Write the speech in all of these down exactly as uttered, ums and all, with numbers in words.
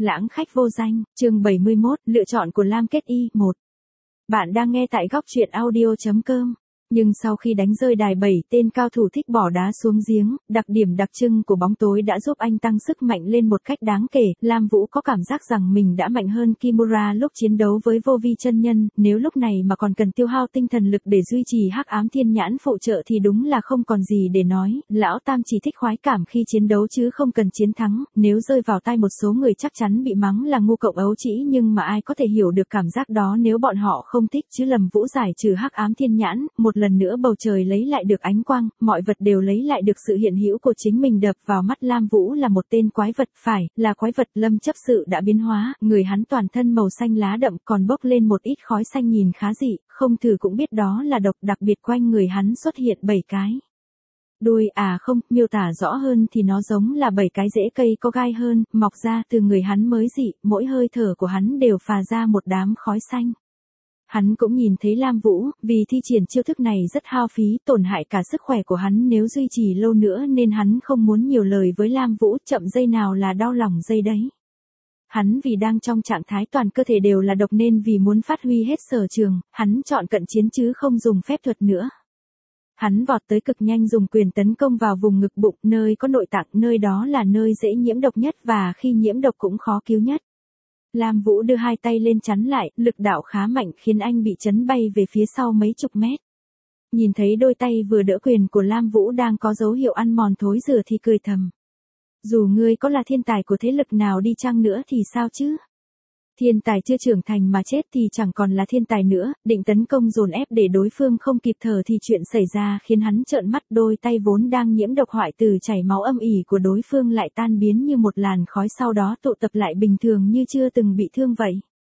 Lãng khách vô danh, chương bảy mươi mốt, lựa chọn của Lam Kết Y, một. Bạn đang nghe tại góc truyện audio chấm com. Nhưng sau khi đánh rơi đài bảy tên cao thủ thích bỏ đá xuống giếng, đặc điểm đặc trưng của bóng tối đã giúp anh tăng sức mạnh lên một cách đáng kể. Lam Vũ có cảm giác rằng mình đã mạnh hơn Kimura lúc chiến đấu với vô vi chân nhân, nếu lúc này mà còn cần tiêu hao tinh thần lực để duy trì hắc ám thiên nhãn phụ trợ thì đúng là không còn gì để nói. Lão Tam chỉ thích khoái cảm khi chiến đấu chứ không cần chiến thắng, nếu rơi vào tay một số người chắc chắn bị mắng là ngu cộng ấu trĩ, nhưng mà ai có thể hiểu được cảm giác đó nếu bọn họ không thích chứ. Lâm Vũ giải trừ hắc ám thiên nhãn, một lần nữa bầu trời lấy lại được ánh quang, mọi vật đều lấy lại được sự hiện hữu của chính mình. Đập vào mắt Lam Vũ là một tên quái vật, phải, là quái vật. Lâm chấp sự đã biến hóa, người hắn toàn thân màu xanh lá đậm còn bốc lên một ít khói xanh nhìn khá dị, không thử cũng biết đó là độc. Đặc biệt quanh người hắn xuất hiện bảy cái đuôi, à không, miêu tả rõ hơn thì nó giống là bảy cái rễ cây có gai hơn, mọc ra từ người hắn mới dị, mỗi hơi thở của hắn đều phà ra một đám khói xanh. Hắn cũng nhìn thấy Lam Vũ, vì thi triển chiêu thức này rất hao phí, tổn hại cả sức khỏe của hắn nếu duy trì lâu nữa nên hắn không muốn nhiều lời với Lam Vũ, chậm giây nào là đau lòng giây đấy. Hắn vì đang trong trạng thái toàn cơ thể đều là độc nên vì muốn phát huy hết sở trường, hắn chọn cận chiến chứ không dùng phép thuật nữa. Hắn vọt tới cực nhanh dùng quyền tấn công vào vùng ngực bụng, nơi có nội tạng, nơi đó là nơi dễ nhiễm độc nhất và khi nhiễm độc cũng khó cứu nhất. Lam Vũ đưa hai tay lên chắn lại, lực đạo khá mạnh khiến anh bị chấn bay về phía sau mấy chục mét. Nhìn thấy đôi tay vừa đỡ quyền của Lam Vũ đang có dấu hiệu ăn mòn thối rữa thì cười thầm. Dù ngươi có là thiên tài của thế lực nào đi chăng nữa thì sao chứ? Thiên tài chưa trưởng thành mà chết thì chẳng còn là thiên tài nữa. Định tấn công dồn ép để đối phương không kịp thở thì chuyện xảy ra khiến hắn trợn mắt, đôi tay vốn đang nhiễm độc hoại tử chảy máu âm ỉ của đối phương lại tan biến như một làn khói, sau đó tụ tập lại bình thường như chưa từng bị thương vậy.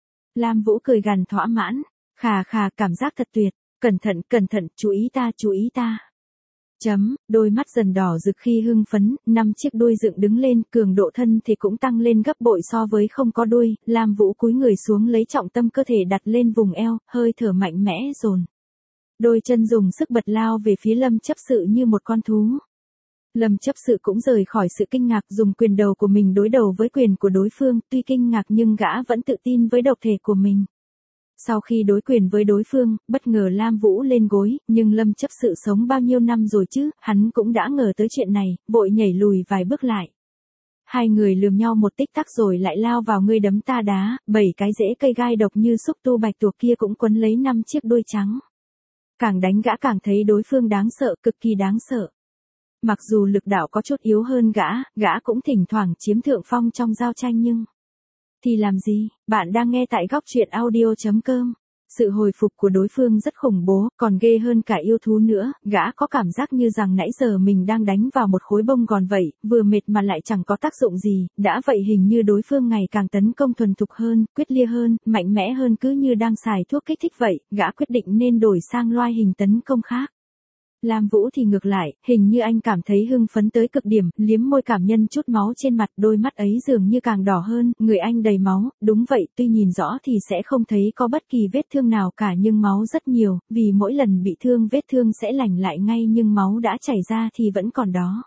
Lam Vũ cười gằn thỏa mãn, khà khà, cảm giác thật tuyệt, cẩn thận, cẩn thận, chú ý ta, chú ý ta. Chấm, đôi mắt dần đỏ rực khi hưng phấn, năm chiếc đuôi dựng đứng lên, cường độ thân thì cũng tăng lên gấp bội so với không có đuôi. Lam Vũ cúi người xuống lấy trọng tâm cơ thể đặt lên vùng eo, hơi thở mạnh mẽ dồn. Đôi chân dùng sức bật lao về phía Lâm chấp sự như một con thú. Lâm chấp sự cũng rời khỏi sự kinh ngạc, dùng quyền đầu của mình đối đầu với quyền của đối phương, tuy kinh ngạc nhưng gã vẫn tự tin với độc thể của mình. Sau khi đối quyền với đối phương, bất ngờ Lam Vũ lên gối, nhưng Lâm chấp sự sống bao nhiêu năm rồi chứ, hắn cũng đã ngờ tới chuyện này, vội nhảy lùi vài bước lại. Hai người lườm nhau một tích tắc rồi lại lao vào ngươi đấm ta đá, bảy cái rễ cây gai độc như xúc tu bạch tuộc kia cũng quấn lấy năm chiếc đuôi trắng. Càng đánh gã càng thấy đối phương đáng sợ, cực kỳ đáng sợ. Mặc dù lực đạo có chút yếu hơn gã, gã cũng thỉnh thoảng chiếm thượng phong trong giao tranh nhưng... Thì làm gì, bạn đang nghe tại góc truyện audio chấm com. Sự hồi phục của đối phương rất khủng bố, còn ghê hơn cả yêu thú nữa, gã có cảm giác như rằng nãy giờ mình đang đánh vào một khối bông gòn vậy, vừa mệt mà lại chẳng có tác dụng gì, đã vậy hình như đối phương ngày càng tấn công thuần thục hơn, quyết liệt hơn, mạnh mẽ hơn, cứ như đang xài thuốc kích thích vậy, gã quyết định nên đổi sang loại hình tấn công khác. Lam Vũ thì ngược lại, hình như anh cảm thấy hưng phấn tới cực điểm, liếm môi cảm nhận chút máu trên mặt, đôi mắt ấy dường như càng đỏ hơn, người anh đầy máu, đúng vậy, tuy nhìn rõ thì sẽ không thấy có bất kỳ vết thương nào cả nhưng máu rất nhiều, vì mỗi lần bị thương vết thương sẽ lành lại ngay nhưng máu đã chảy ra thì vẫn còn đó.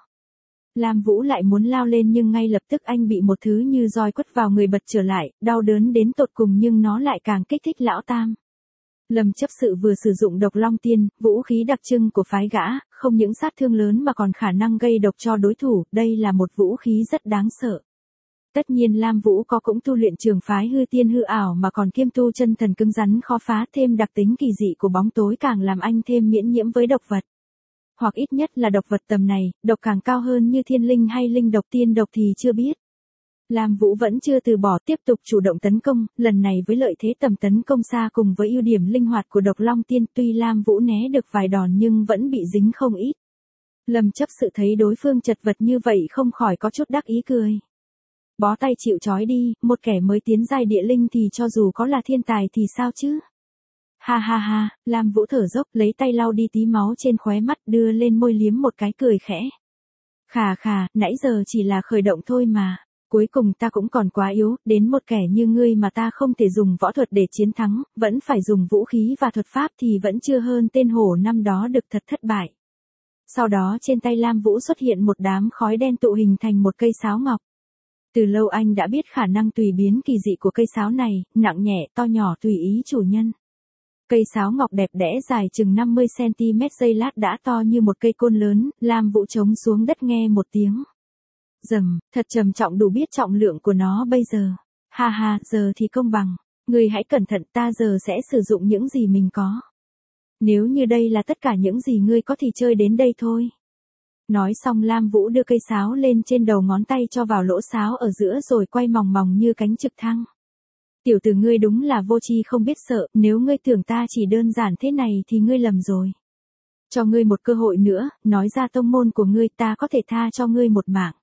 Lam Vũ lại muốn lao lên nhưng ngay lập tức anh bị một thứ như roi quất vào người bật trở lại, đau đớn đến tột cùng nhưng nó lại càng kích thích lão Tam. Lâm chấp sự vừa sử dụng độc long tiên, vũ khí đặc trưng của phái gã, không những sát thương lớn mà còn khả năng gây độc cho đối thủ, đây là một vũ khí rất đáng sợ. Tất nhiên Lam Vũ có cũng tu luyện trường phái hư tiên hư ảo mà còn kiêm tu chân thần cứng rắn khó phá, thêm đặc tính kỳ dị của bóng tối càng làm anh thêm miễn nhiễm với độc vật. Hoặc ít nhất là độc vật tầm này, độc càng cao hơn như thiên linh hay linh độc tiên độc thì chưa biết. Lam Vũ vẫn chưa từ bỏ, tiếp tục chủ động tấn công, lần này với lợi thế tầm tấn công xa cùng với ưu điểm linh hoạt của độc long tiên, tuy Lam Vũ né được vài đòn nhưng vẫn bị dính không ít. Lâm chấp sự thấy đối phương chật vật như vậy không khỏi có chút đắc ý cười. Bó tay chịu trói đi, một kẻ mới tiến giai địa linh thì cho dù có là thiên tài thì sao chứ? Ha ha ha, Lam Vũ thở dốc lấy tay lau đi tí máu trên khóe mắt, đưa lên môi liếm một cái cười khẽ. Khà khà, nãy giờ chỉ là khởi động thôi mà. Cuối cùng ta cũng còn quá yếu, đến một kẻ như ngươi mà ta không thể dùng võ thuật để chiến thắng, vẫn phải dùng vũ khí và thuật pháp thì vẫn chưa hơn tên hổ năm đó được, thật thất bại. Sau đó trên tay Lam Vũ xuất hiện một đám khói đen tụ hình thành một cây sáo ngọc. Từ lâu anh đã biết khả năng tùy biến kỳ dị của cây sáo này, nặng nhẹ, to nhỏ tùy ý chủ nhân. Cây sáo ngọc đẹp đẽ dài chừng năm mươi xăng-ti-mét giây lát đã to như một cây côn lớn, Lam Vũ trống xuống đất nghe một tiếng. Rầm, thật trầm trọng đủ biết trọng lượng của nó bây giờ. Ha ha, giờ thì công bằng. Ngươi hãy cẩn thận, ta giờ sẽ sử dụng những gì mình có. Nếu như đây là tất cả những gì ngươi có thì chơi đến đây thôi. Nói xong Lam Vũ đưa cây sáo lên trên đầu ngón tay cho vào lỗ sáo ở giữa rồi quay mòng mòng như cánh trực thăng. Tiểu tử ngươi đúng là vô tri không biết sợ, nếu ngươi tưởng ta chỉ đơn giản thế này thì ngươi lầm rồi. Cho ngươi một cơ hội nữa, nói ra tông môn của ngươi, ta có thể tha cho ngươi một mạng.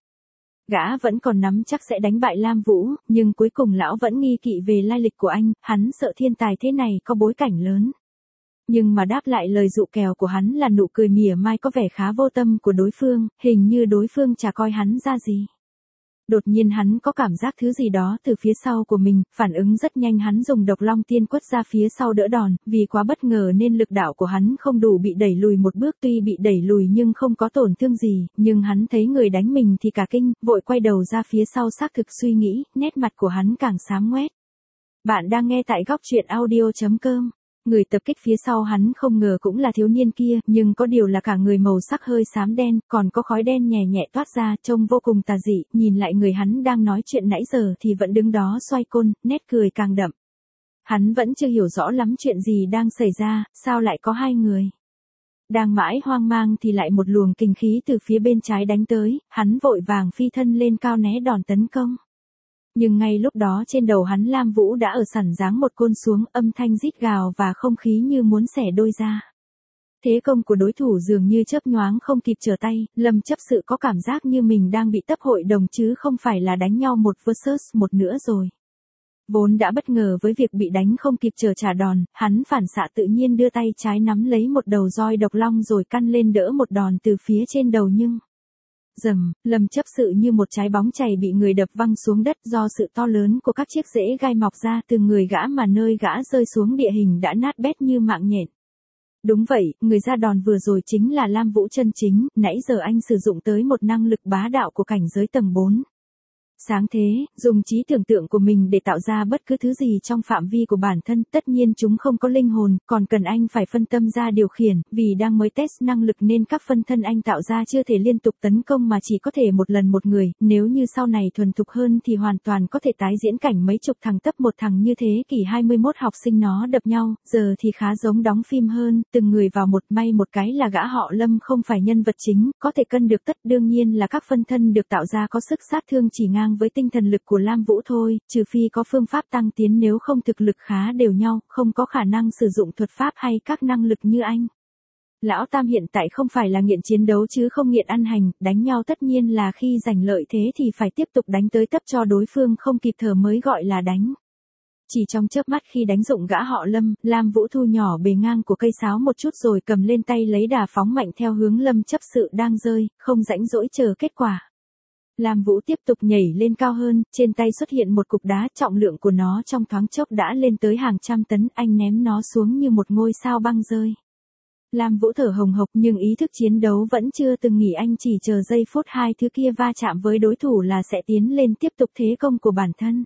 Gã vẫn còn nắm chắc sẽ đánh bại Lam Vũ, nhưng cuối cùng lão vẫn nghi kỵ về lai lịch của anh, hắn sợ thiên tài thế này có bối cảnh lớn. Nhưng mà đáp lại lời dụ kèo của hắn là nụ cười mỉa mai có vẻ khá vô tâm của đối phương, hình như đối phương chả coi hắn ra gì. Đột nhiên hắn có cảm giác thứ gì đó từ phía sau của mình, phản ứng rất nhanh hắn dùng độc long tiên quất ra phía sau đỡ đòn, vì quá bất ngờ nên lực đạo của hắn không đủ bị đẩy lùi một bước, tuy bị đẩy lùi nhưng không có tổn thương gì, nhưng hắn thấy người đánh mình thì cả kinh, vội quay đầu ra phía sau xác thực suy nghĩ, nét mặt của hắn càng xám ngoét. Bạn đang nghe tại góc truyện audio chấm com. Người tập kích phía sau hắn không ngờ cũng là thiếu niên kia, nhưng có điều là cả người màu sắc hơi xám đen, còn có khói đen nhẹ nhẹ toát ra, trông vô cùng tà dị, nhìn lại người hắn đang nói chuyện nãy giờ thì vẫn đứng đó xoay côn, nét cười càng đậm. Hắn vẫn chưa hiểu rõ lắm chuyện gì đang xảy ra, sao lại có hai người. Đang mãi hoang mang thì lại một luồng kình khí từ phía bên trái đánh tới, hắn vội vàng phi thân lên cao né đòn tấn công. Nhưng ngay lúc đó trên đầu hắn Lam Vũ đã ở sẵn giáng một côn xuống, âm thanh rít gào và không khí như muốn xẻ đôi ra. Thế công của đối thủ dường như chớp nhoáng không kịp trở tay, Lâm Chấp Sự có cảm giác như mình đang bị tấp hội đồng chứ không phải là đánh nhau một versus một nữa rồi. Vốn đã bất ngờ với việc bị đánh không kịp trở trả đòn, hắn phản xạ tự nhiên đưa tay trái nắm lấy một đầu roi độc long rồi căn lên đỡ một đòn từ phía trên đầu nhưng... Rầm, Lâm Chấp Sự như một trái bóng chày bị người đập văng xuống đất do sự to lớn của các chiếc rễ gai mọc ra từ người gã mà nơi gã rơi xuống địa hình đã nát bét như mạng nhện. Đúng vậy, người ra đòn vừa rồi chính là Lam Vũ chân chính, nãy giờ anh sử dụng tới một năng lực bá đạo của cảnh giới tầng bốn. Sáng thế, dùng trí tưởng tượng của mình để tạo ra bất cứ thứ gì trong phạm vi của bản thân, tất nhiên chúng không có linh hồn, còn cần anh phải phân tâm ra điều khiển, vì đang mới test năng lực nên các phân thân anh tạo ra chưa thể liên tục tấn công mà chỉ có thể một lần một người, nếu như sau này thuần thục hơn thì hoàn toàn có thể tái diễn cảnh mấy chục thằng tấp một thằng như thế kỷ hai mươi mốt học sinh nó đập nhau, giờ thì khá giống đóng phim hơn, từng người vào một, may một cái là gã họ Lâm không phải nhân vật chính, có thể cân được tất, đương nhiên là các phân thân được tạo ra có sức sát thương chỉ ngang với tinh thần lực của Lam Vũ thôi, trừ phi có phương pháp tăng tiến, nếu không thực lực khá đều nhau, không có khả năng sử dụng thuật pháp hay các năng lực như anh. Lão Tam hiện tại không phải là nghiện chiến đấu chứ không nghiện ăn hành, đánh nhau tất nhiên là khi giành lợi thế thì phải tiếp tục đánh tới tấp cho đối phương không kịp thở mới gọi là đánh. Chỉ trong chớp mắt khi đánh dụng gã họ Lâm, Lam Vũ thu nhỏ bề ngang của cây sáo một chút rồi cầm lên tay lấy đà phóng mạnh theo hướng Lâm Chấp Sự đang rơi, không rãnh rỗi chờ kết quả. Lam Vũ tiếp tục nhảy lên cao hơn, trên tay xuất hiện một cục đá, trọng lượng của nó trong thoáng chốc đã lên tới hàng trăm tấn, anh ném nó xuống như một ngôi sao băng rơi. Lam Vũ thở hồng hộc nhưng ý thức chiến đấu vẫn chưa từng nghỉ, anh chỉ chờ giây phút hai thứ kia va chạm với đối thủ là sẽ tiến lên tiếp tục thế công của bản thân.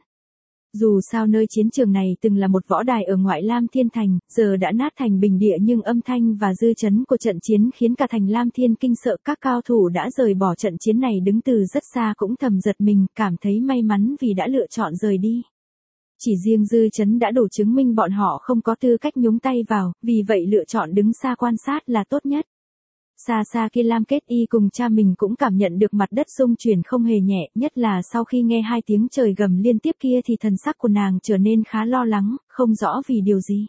Dù sao nơi chiến trường này từng là một võ đài ở ngoại Lam Thiên Thành, giờ đã nát thành bình địa nhưng âm thanh và dư chấn của trận chiến khiến cả thành Lam Thiên kinh sợ, các cao thủ đã rời bỏ trận chiến này đứng từ rất xa cũng thầm giật mình, cảm thấy may mắn vì đã lựa chọn rời đi. Chỉ riêng dư chấn đã đủ chứng minh bọn họ không có tư cách nhúng tay vào, vì vậy lựa chọn đứng xa quan sát là tốt nhất. Xa xa kia Lam Kết Y cùng cha mình cũng cảm nhận được mặt đất rung chuyển không hề nhẹ, nhất là sau khi nghe hai tiếng trời gầm liên tiếp kia thì thần sắc của nàng trở nên khá lo lắng, không rõ vì điều gì.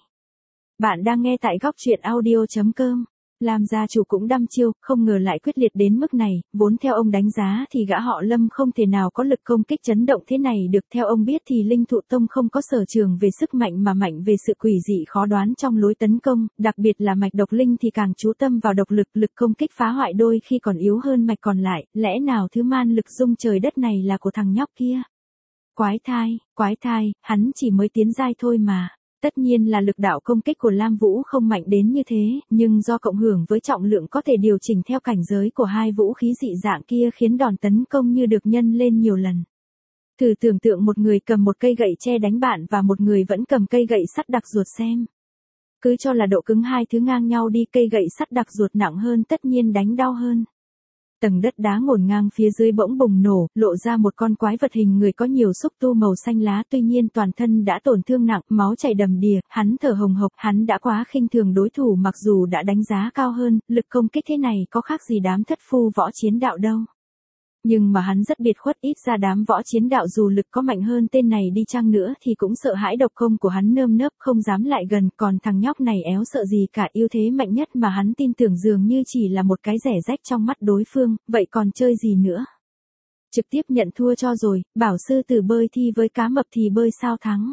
Bạn đang nghe tại góc truyện audio chấm com. Lam gia chủ cũng đăm chiêu, không ngờ lại quyết liệt đến mức này, vốn theo ông đánh giá thì gã họ Lâm không thể nào có lực công kích chấn động thế này được. Theo ông biết thì Linh Thụ Tông không có sở trường về sức mạnh mà mạnh về sự quỷ dị khó đoán trong lối tấn công, đặc biệt là mạch độc linh thì càng chú tâm vào độc lực, lực công kích phá hoại đôi khi còn yếu hơn mạch còn lại, lẽ nào thứ man lực rung trời đất này là của thằng nhóc kia? Quái thai, quái thai, hắn chỉ mới tiến giai thôi mà. Tất nhiên là lực đạo công kích của Lam Vũ không mạnh đến như thế, nhưng do cộng hưởng với trọng lượng có thể điều chỉnh theo cảnh giới của hai vũ khí dị dạng kia khiến đòn tấn công như được nhân lên nhiều lần. Thử tưởng tượng một người cầm một cây gậy tre đánh bạn và một người vẫn cầm cây gậy sắt đặc ruột xem. Cứ cho là độ cứng hai thứ ngang nhau đi, cây gậy sắt đặc ruột nặng hơn tất nhiên đánh đau hơn. Tầng đất đá ngổn ngang phía dưới bỗng bùng nổ, lộ ra một con quái vật hình người có nhiều xúc tu màu xanh lá, tuy nhiên toàn thân đã tổn thương nặng, máu chảy đầm đìa, hắn thở hồng hộc, hắn đã quá khinh thường đối thủ mặc dù đã đánh giá cao hơn, lực công kích thế này có khác gì đám thất phu võ chiến đạo đâu. Nhưng mà hắn rất biệt khuất, ít ra đám võ chiến đạo dù lực có mạnh hơn tên này đi chăng nữa thì cũng sợ hãi độc công của hắn nơm nớp không dám lại gần, còn thằng nhóc này éo sợ gì cả, ưu thế mạnh nhất mà hắn tin tưởng dường như chỉ là một cái rẻ rách trong mắt đối phương, vậy còn chơi gì nữa. Trực tiếp nhận thua cho rồi, bảo sư tử bơi thi với cá mập thì bơi sao thắng.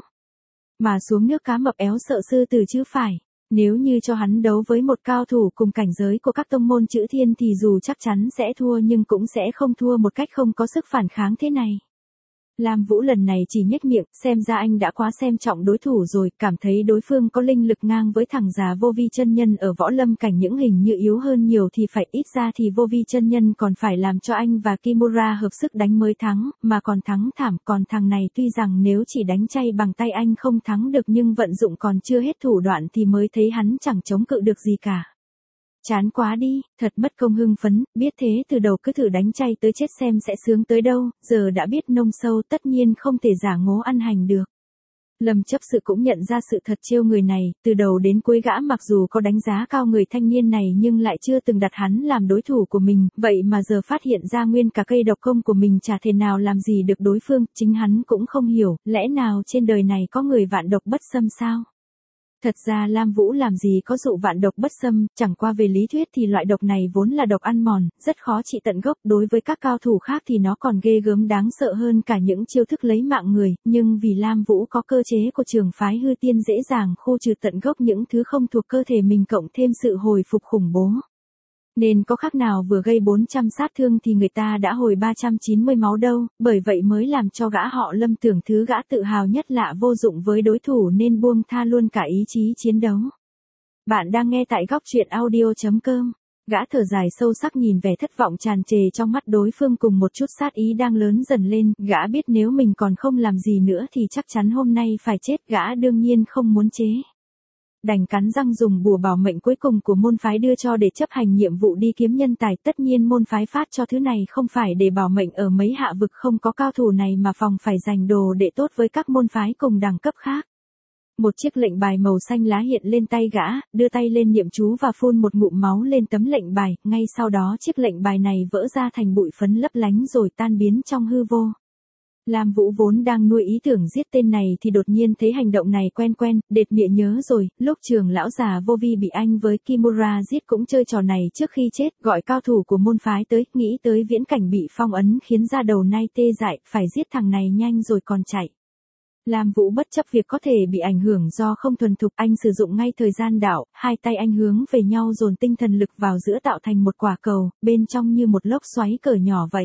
Mà xuống nước cá mập éo sợ sư tử chứ phải. Nếu như cho hắn đấu với một cao thủ cùng cảnh giới của các tông môn chữ thiên thì dù chắc chắn sẽ thua nhưng cũng sẽ không thua một cách không có sức phản kháng thế này. Lam Vũ lần này chỉ nhếch miệng, xem ra anh đã quá xem trọng đối thủ rồi, cảm thấy đối phương có linh lực ngang với thằng già Vô Vi chân nhân ở võ lâm cảnh, những hình như yếu hơn nhiều thì phải, ít ra thì Vô Vi chân nhân còn phải làm cho anh và Kimura hợp sức đánh mới thắng, mà còn thắng thảm, còn thằng này tuy rằng nếu chỉ đánh chay bằng tay anh không thắng được nhưng vận dụng còn chưa hết thủ đoạn thì mới thấy hắn chẳng chống cự được gì cả. Chán quá đi, thật mất công hưng phấn, biết thế từ đầu cứ thử đánh chay tới chết xem sẽ sướng tới đâu, giờ đã biết nông sâu tất nhiên không thể giả ngố ăn hành được. Lâm chấp sự cũng nhận ra sự thật trêu người này, từ đầu đến cuối gã mặc dù có đánh giá cao người thanh niên này nhưng lại chưa từng đặt hắn làm đối thủ của mình, vậy mà giờ phát hiện ra nguyên cả cây độc công của mình chả thể nào làm gì được đối phương, chính hắn cũng không hiểu, lẽ nào trên đời này có người vạn độc bất xâm sao? Thật ra Lam Vũ làm gì có dụ vạn độc bất xâm, chẳng qua về lý thuyết thì loại độc này vốn là độc ăn mòn, rất khó trị tận gốc, đối với các cao thủ khác thì nó còn ghê gớm đáng sợ hơn cả những chiêu thức lấy mạng người, nhưng vì Lam Vũ có cơ chế của trường phái hư tiên dễ dàng khu trừ tận gốc những thứ không thuộc cơ thể mình cộng thêm sự hồi phục khủng bố. Nên có khác nào vừa gây bốn trăm sát thương thì người ta đã hồi ba trăm chín mươi máu đâu, bởi vậy mới làm cho gã họ Lâm tưởng thứ gã tự hào nhất lạ vô dụng với đối thủ nên buông tha luôn cả ý chí chiến đấu. Bạn đang nghe tại góc truyện audio chấm com. Gã thở dài sâu sắc nhìn vẻ thất vọng tràn trề trong mắt đối phương cùng một chút sát ý đang lớn dần lên, gã biết nếu mình còn không làm gì nữa thì chắc chắn hôm nay phải chết, gã đương nhiên không muốn chế. Đành cắn răng dùng bùa bảo mệnh cuối cùng của môn phái đưa cho để chấp hành nhiệm vụ đi kiếm nhân tài, tất nhiên môn phái phát cho thứ này không phải để bảo mệnh ở mấy hạ vực không có cao thủ này mà phòng phải dành đồ để tốt với các môn phái cùng đẳng cấp khác. Một chiếc lệnh bài màu xanh lá hiện lên tay gã, đưa tay lên niệm chú và phun một ngụm máu lên tấm lệnh bài, ngay sau đó chiếc lệnh bài này vỡ ra thành bụi phấn lấp lánh rồi tan biến trong hư vô. Lam Vũ vốn đang nuôi ý tưởng giết tên này thì đột nhiên thấy hành động này quen quen, đệt mịa nhớ rồi, lúc trường lão già Vô Vi bị anh với Kimura giết cũng chơi trò này trước khi chết, gọi cao thủ của môn phái tới, nghĩ tới viễn cảnh bị phong ấn khiến da đầu nay tê dại, phải giết thằng này nhanh rồi còn chạy. Lam Vũ bất chấp việc có thể bị ảnh hưởng do không thuần thục, anh sử dụng ngay thời gian đảo, hai tay anh hướng về nhau dồn tinh thần lực vào giữa tạo thành một quả cầu, bên trong như một lốc xoáy cỡ nhỏ vậy.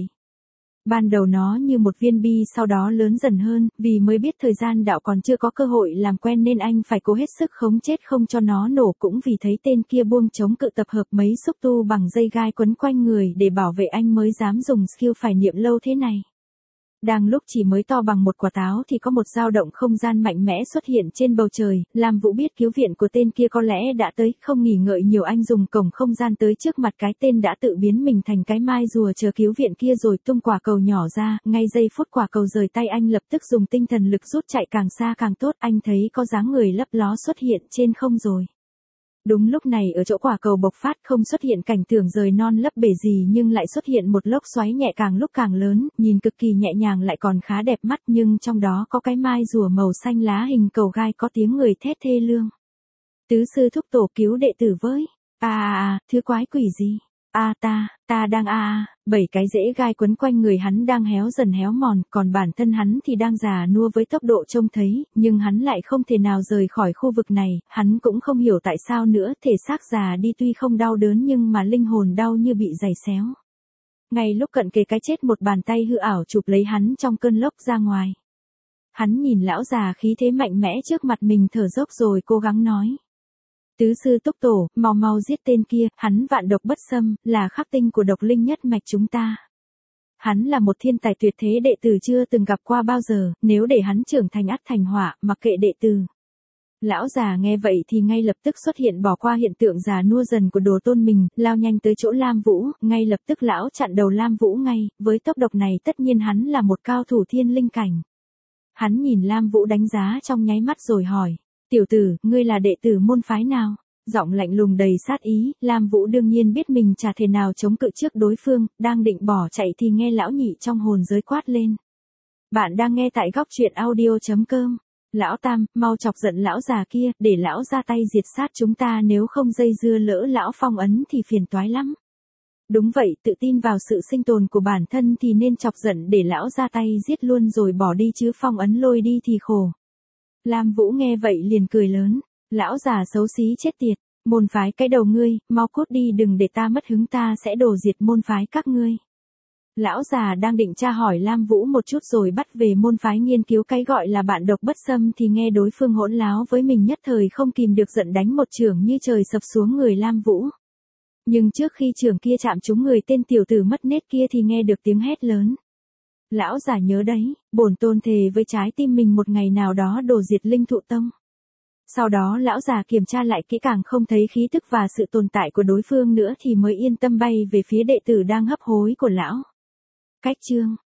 Ban đầu nó như một viên bi sau đó lớn dần hơn, vì mới biết thời gian đạo còn chưa có cơ hội làm quen nên anh phải cố hết sức khống chết không cho nó nổ, cũng vì thấy tên kia buông chống cự tập hợp mấy xúc tu bằng dây gai quấn quanh người để bảo vệ anh mới dám dùng skill phải niệm lâu thế này. Đang lúc chỉ mới to bằng một quả táo thì có một dao động không gian mạnh mẽ xuất hiện trên bầu trời, Lam Vũ biết cứu viện của tên kia có lẽ đã tới, không nghỉ ngợi nhiều anh dùng cổng không gian tới trước mặt cái tên đã tự biến mình thành cái mai rùa chờ cứu viện kia rồi tung quả cầu nhỏ ra, ngay giây phút quả cầu rời tay anh lập tức dùng tinh thần lực rút chạy càng xa càng tốt, anh thấy có dáng người lấp ló xuất hiện trên không rồi. Đúng lúc này ở chỗ quả cầu bộc phát không xuất hiện cảnh tượng rời non lấp bể gì nhưng lại xuất hiện một lốc xoáy nhẹ càng lúc càng lớn, nhìn cực kỳ nhẹ nhàng lại còn khá đẹp mắt nhưng trong đó có cái mai rùa màu xanh lá hình cầu gai có tiếng người thét thê lương. Tứ sư thúc tổ cứu đệ tử với. À à à, thứ quái quỷ gì? À ta, ta đang a à, bảy cái rễ gai quấn quanh người hắn đang héo dần héo mòn, còn bản thân hắn thì đang già nua với tốc độ trông thấy, nhưng hắn lại không thể nào rời khỏi khu vực này, hắn cũng không hiểu tại sao nữa, thể xác già đi tuy không đau đớn nhưng mà linh hồn đau như bị giày xéo. Ngay lúc cận kề cái chết một bàn tay hư ảo chụp lấy hắn trong cơn lốc ra ngoài. Hắn nhìn lão già khí thế mạnh mẽ trước mặt mình thở dốc rồi cố gắng nói. Tứ sư túc tổ, mau mau giết tên kia, hắn vạn độc bất xâm, là khắc tinh của độc linh nhất mạch chúng ta. Hắn là một thiên tài tuyệt thế đệ tử chưa từng gặp qua bao giờ, nếu để hắn trưởng thành ắt thành họa, mặc kệ đệ tử. Lão già nghe vậy thì ngay lập tức xuất hiện bỏ qua hiện tượng già nua dần của đồ tôn mình, lao nhanh tới chỗ Lam Vũ, ngay lập tức lão chặn đầu Lam Vũ ngay, với tốc độ này tất nhiên hắn là một cao thủ thiên linh cảnh. Hắn nhìn Lam Vũ đánh giá trong nháy mắt rồi hỏi, tiểu tử, ngươi là đệ tử môn phái nào? Giọng lạnh lùng đầy sát ý, Lam Vũ đương nhiên biết mình chả thể nào chống cự trước đối phương, đang định bỏ chạy thì nghe lão nhị trong hồn giới quát lên. Bạn đang nghe tại góc truyện audio.com. Lão Tam, mau chọc giận lão già kia, để lão ra tay diệt sát chúng ta, nếu không dây dưa lỡ lão phong ấn thì phiền toái lắm. Đúng vậy, tự tin vào sự sinh tồn của bản thân thì nên chọc giận để lão ra tay giết luôn rồi bỏ đi, chứ phong ấn lôi đi thì khổ. Lam Vũ nghe vậy liền cười lớn, lão già xấu xí chết tiệt, môn phái cái đầu ngươi, mau cút đi, đừng để ta mất hứng, ta sẽ đổ diệt môn phái các ngươi. Lão già đang định tra hỏi Lam Vũ một chút rồi bắt về môn phái nghiên cứu cái gọi là bạn độc bất xâm thì nghe đối phương hỗn láo với mình, nhất thời không kìm được giận đánh một chưởng như trời sập xuống người Lam Vũ. Nhưng trước khi chưởng kia chạm trúng người tên tiểu tử mất nết kia thì nghe được tiếng hét lớn. Lão già nhớ đấy, bổn tôn thề với trái tim mình một ngày nào đó đổ diệt Linh Thụ Tông. Sau đó lão già kiểm tra lại kỹ càng không thấy khí tức và sự tồn tại của đối phương nữa thì mới yên tâm bay về phía đệ tử đang hấp hối của lão. Cách chương